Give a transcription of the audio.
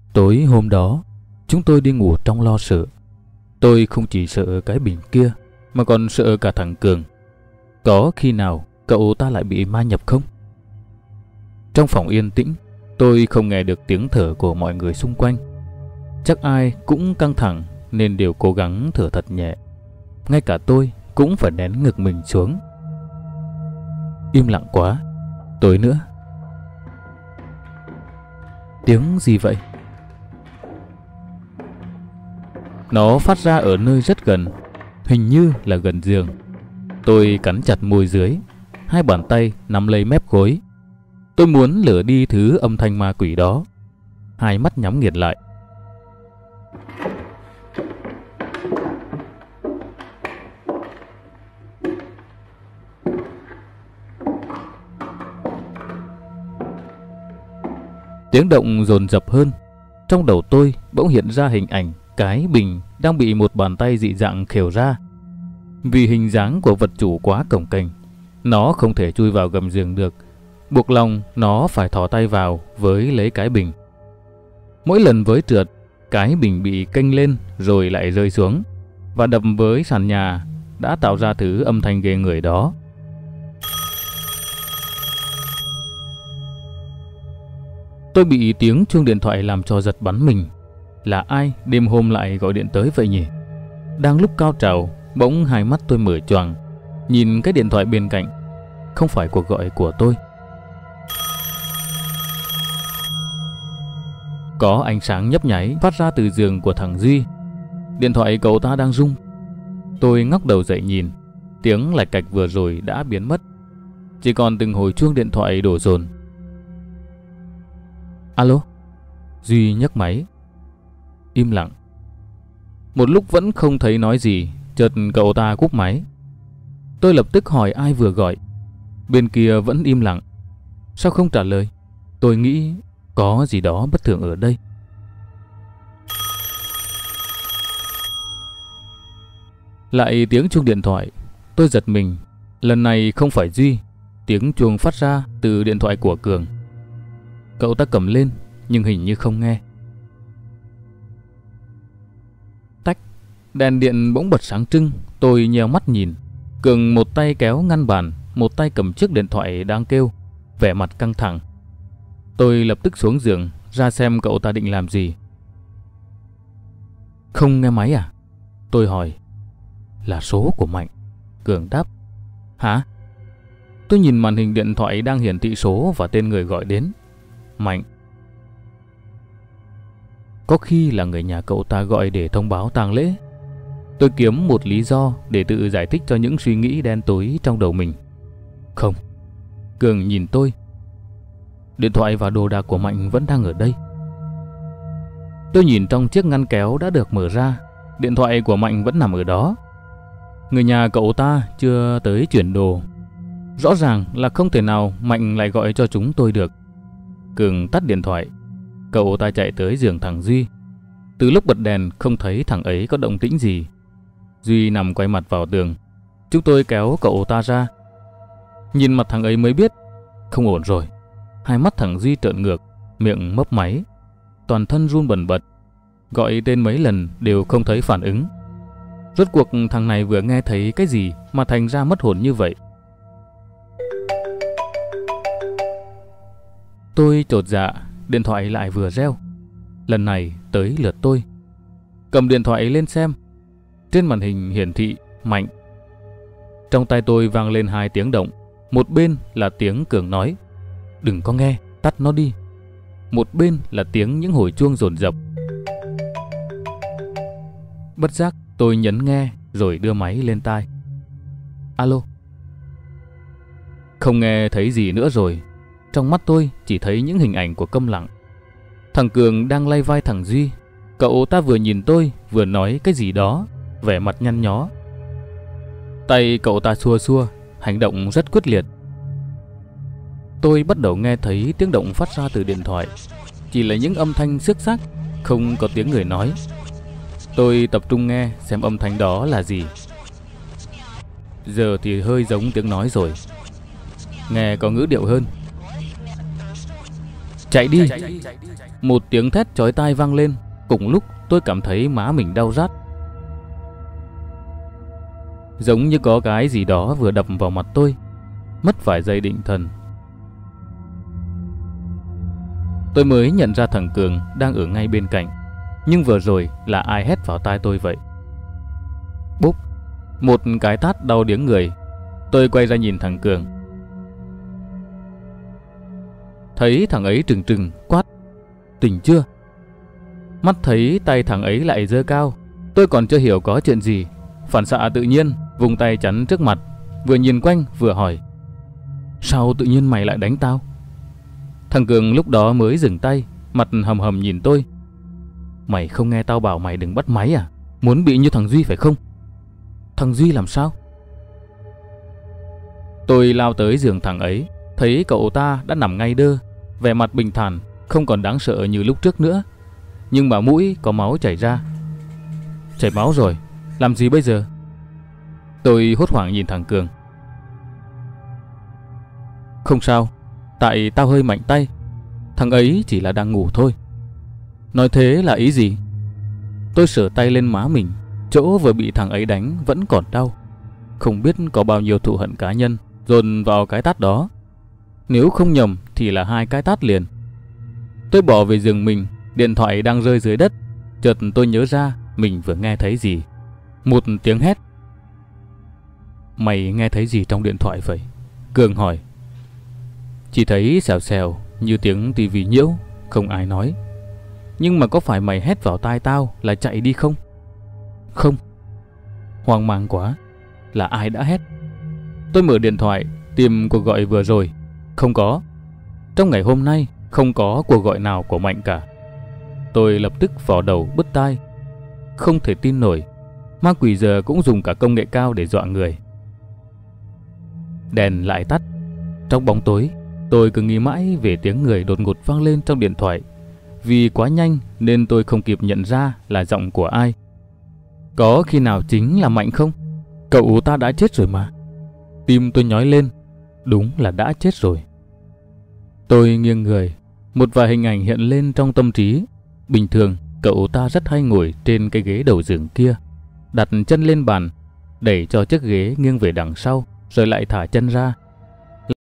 Tối hôm đó, chúng tôi đi ngủ trong lo sợ. Tôi không chỉ sợ cái bình kia, mà còn sợ cả thằng Cường. Có khi nào cậu ta lại bị ma nhập không? Trong phòng yên tĩnh, tôi không nghe được tiếng thở của mọi người xung quanh. Chắc ai cũng căng thẳng nên đều cố gắng thở thật nhẹ. Ngay cả tôi cũng phải nén ngực mình xuống. Im lặng quá. Tối nữa. Tiếng gì vậy? Nó phát ra ở nơi rất gần, hình như là gần giường. Tôi cắn chặt môi dưới, hai bàn tay nắm lấy mép gối. Tôi muốn lờ đi thứ âm thanh ma quỷ đó. Hai mắt nhắm nghiệt lại. Tiếng động dồn dập hơn. Trong đầu tôi bỗng hiện ra hình ảnh cái bình đang bị một bàn tay dị dạng khều ra. Vì hình dáng của vật chủ quá cồng kềnh, nó không thể chui vào gầm giường được. Buộc lòng nó phải thò tay vào với lấy cái bình. Mỗi lần với trượt, cái bình bị kênh lên rồi lại rơi xuống và đập với sàn nhà, đã tạo ra thứ âm thanh ghê người đó. Tôi bị tiếng chuông điện thoại làm cho giật bắn mình. Là ai đêm hôm lại gọi điện tới vậy nhỉ? Đang lúc cao trào, bỗng hai mắt tôi mở choàng, nhìn cái điện thoại bên cạnh. Không phải cuộc gọi của tôi. Có ánh sáng nhấp nháy phát ra từ giường của thằng Duy. Điện thoại cậu ta đang rung. Tôi ngóc đầu dậy nhìn. Tiếng lạch cạch vừa rồi đã biến mất, chỉ còn từng hồi chuông điện thoại đổ dồn. Alo? Duy nhấc máy. Im lặng. Một lúc vẫn không thấy nói gì, chợt cậu ta cúp máy. Tôi lập tức hỏi ai vừa gọi. Bên kia vẫn im lặng. Sao không trả lời? Tôi nghĩ có gì đó bất thường ở đây. Lại tiếng chuông điện thoại. Tôi giật mình. Lần này không phải Duy. Tiếng chuông phát ra từ điện thoại của Cường. Cậu ta cầm lên nhưng hình như không nghe. Tách. Đèn điện bỗng bật sáng trưng. Tôi nheo mắt nhìn. Cường một tay kéo ngăn bàn, một tay cầm chiếc điện thoại đang kêu, vẻ mặt căng thẳng. Tôi lập tức xuống giường ra xem cậu ta định làm gì. Không nghe máy à? Tôi hỏi. Là số của Mạnh. Cường đáp. Hả? Tôi nhìn màn hình điện thoại đang hiển thị số và tên người gọi đến. Mạnh. Có khi là người nhà cậu ta gọi để thông báo tang lễ. Tôi kiếm một lý do để tự giải thích cho những suy nghĩ đen tối trong đầu mình. Không. Cường nhìn tôi. Điện thoại và đồ đạc của Mạnh vẫn đang ở đây. Tôi nhìn trong chiếc ngăn kéo đã được mở ra. Điện thoại của Mạnh vẫn nằm ở đó. Người nhà cậu ta chưa tới chuyển đồ. Rõ ràng là không thể nào Mạnh lại gọi cho chúng tôi được. Cường tắt điện thoại. Cậu ta chạy tới giường thằng Duy. Từ lúc bật đèn không thấy thằng ấy có động tĩnh gì. Duy nằm quay mặt vào tường. Chúng tôi kéo cậu ta ra. Nhìn mặt thằng ấy mới biết không ổn rồi. Hai mắt thằng Duy trợn ngược, miệng mấp máy, toàn thân run bần bật. Gọi tên mấy lần đều không thấy phản ứng. Rốt cuộc thằng này vừa nghe thấy cái gì mà thành ra mất hồn như vậy? Tôi chột dạ, điện thoại lại vừa reo. Lần này tới lượt tôi. Cầm điện thoại lên xem. Trên màn hình hiển thị Mạnh. Trong tai tôi vang lên hai tiếng động. Một bên là tiếng Cường nói, đừng có nghe, tắt nó đi. Một bên là tiếng những hồi chuông dồn dập. Bất giác tôi nhấn nghe rồi đưa máy lên tai. Alo. Không nghe thấy gì nữa rồi. Trong mắt tôi chỉ thấy những hình ảnh của câm lặng. Thằng Cường đang lay vai thằng Duy. Cậu ta vừa nhìn tôi vừa nói cái gì đó, vẻ mặt nhăn nhó. Tay cậu ta xua xua, hành động rất quyết liệt. Tôi bắt đầu nghe thấy tiếng động phát ra từ điện thoại. Chỉ là những âm thanh xước xác, không có tiếng người nói. Tôi tập trung nghe xem âm thanh đó là gì. Giờ thì hơi giống tiếng nói rồi. Nghe có ngữ điệu hơn. Chạy đi! Một tiếng thét chói tai vang lên. Cùng lúc tôi cảm thấy má mình đau rát, giống như có cái gì đó vừa đập vào mặt tôi. Mất vài giây định thần, tôi mới nhận ra thằng Cường đang ở ngay bên cạnh. Nhưng vừa rồi là ai hét vào tai tôi vậy? Bốp! Một cái tát đau điếng người. Tôi quay ra nhìn thằng Cường, thấy thằng ấy trừng trừng quát: tỉnh chưa? Mắt thấy tay thằng ấy lại giơ cao. Tôi còn chưa hiểu có chuyện gì, phản xạ tự nhiên vùng tay chắn trước mặt, vừa nhìn quanh vừa hỏi: sao tự nhiên mày lại đánh tao? Thằng Cường lúc đó mới dừng tay, mặt hầm hầm nhìn tôi: mày không nghe tao bảo mày đừng bắt máy à? Muốn bị như thằng Duy phải không? Thằng Duy làm sao? Tôi lao tới giường thằng ấy, thấy cậu ta đã nằm ngay đơ, vẻ mặt bình thản, không còn đáng sợ như lúc trước nữa. Nhưng mà mũi có máu chảy ra. Chảy máu rồi, làm gì bây giờ? Tôi hốt hoảng nhìn thằng Cường. Không sao, tại tao hơi mạnh tay. Thằng ấy chỉ là đang ngủ thôi. Nói thế là ý gì? Tôi sờ tay lên má mình, chỗ vừa bị thằng ấy đánh vẫn còn đau. Không biết có bao nhiêu thù hận cá nhân dồn vào cái tát đó. Nếu không nhầm thì là 2 cái tát liền. Tôi bỏ về giường mình, điện thoại đang rơi dưới đất. Chợt tôi nhớ ra mình vừa nghe thấy gì. Một tiếng hét. Mày nghe thấy gì trong điện thoại vậy? Cường hỏi. Chỉ thấy xèo xèo như tiếng tivi nhiễu, không ai nói. Nhưng mà có phải mày hét vào tai tao là chạy đi không? Không. Hoang mang quá, là ai đã hét? Tôi mở điện thoại tìm cuộc gọi vừa rồi. Không có. Trong ngày hôm nay không có cuộc gọi nào của Mạnh cả. Tôi lập tức vò đầu bứt tai. Không thể tin nổi, ma quỷ giờ cũng dùng cả công nghệ cao để dọa người. Đèn lại tắt. Trong bóng tối, tôi cứ nghĩ mãi về tiếng người đột ngột vang lên trong điện thoại. Vì quá nhanh nên tôi không kịp nhận ra là giọng của ai. Có khi nào chính là Mạnh không? Cậu ta đã chết rồi mà. Tim tôi nhói lên. Đúng là đã chết rồi. Tôi nghiêng người. Một vài hình ảnh hiện lên trong tâm trí. Bình thường cậu ta rất hay ngồi trên cái ghế đầu giường kia, đặt chân lên bàn, đẩy cho chiếc ghế nghiêng về đằng sau, rồi lại thả chân ra,